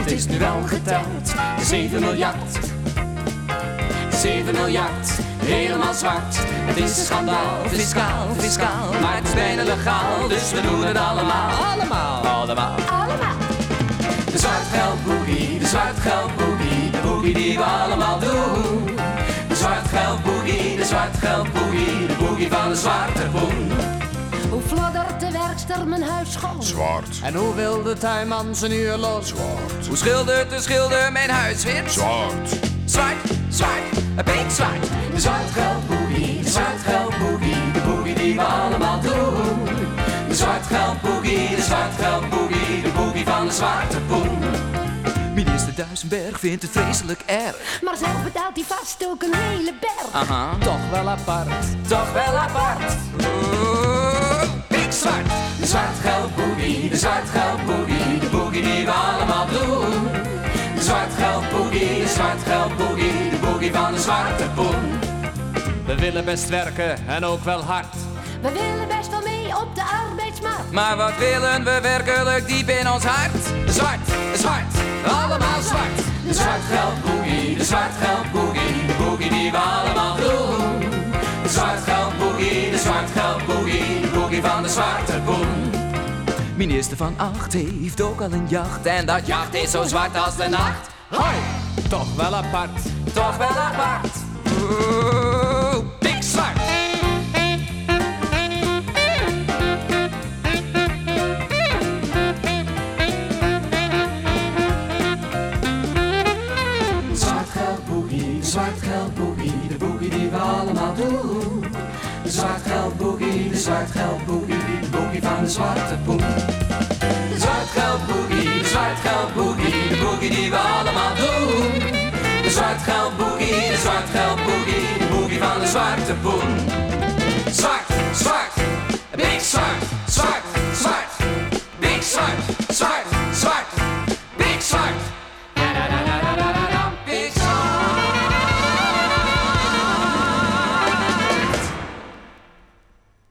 het is nu wel geteld. 7 miljard. 7 miljard, helemaal zwart. Het is een schandaal, fiscaal, fiscaal. Maar het is bijna legaal, dus we doen het allemaal. Allemaal. De zwartgeldboogie, de zwartgeldboogie. De boogie die we allemaal doen. De zwartgeldboogie, de zwartgeldboogie. De boogie van de zwarte poen. Hoe fladdert de werkster mijn huis schoon? Zwart. En hoe wil de tuinman zijn uurloon? Zwart. Hoe schildert de schilder mijn huis wit? Zwart. Zwart, zwart, pikzwart. De zwartgeldboogie, de zwartgeldboogie. De boogie die we allemaal doen. De zwartgeldboogie, de zwartgeldboogie. De boogie van de zwarte poen. Minister Duisenberg vindt het vreselijk erg. Maar zelf betaalt hij vast ook een hele berg. Aha, toch wel apart. Toch wel apart. Pikzwart. De zwartgeldboogie, de zwartgeldboogie. De boogie die we allemaal doen. De zwartgeldboogie, de zwartgeldboogie. De boogie van de zwarte poen. We willen best werken en ook wel hard. We willen best wel mee op de arbeidsmarkt. Maar wat willen we werkelijk diep in ons hart? Zwart, zwart, allemaal zwart. De zwartgeldboogie, de zwartgeldboogie. De boogie die we allemaal doen. De zwartgeldboogie, de zwartgeldboogie. De boogie van de zwarte poen. Minister Van Acht heeft ook al een jacht. En dat jacht is zo zwart als de nacht. Hoi! Toch wel apart. Toch wel apart. Pikzwart. Zwartgeldboogie, de zwartgeldboogie. De boogie die we allemaal doen. De zwartgeldboogie, de zwartgeldboogie. De boogie van de zwarte poen. De zwartgeldboogie, de zwartgeldboogie. De boogie die we allemaal doen. De zwartgeldboogie, de zwartgeldboogie. De boogie van de zwarte poen. Zwart.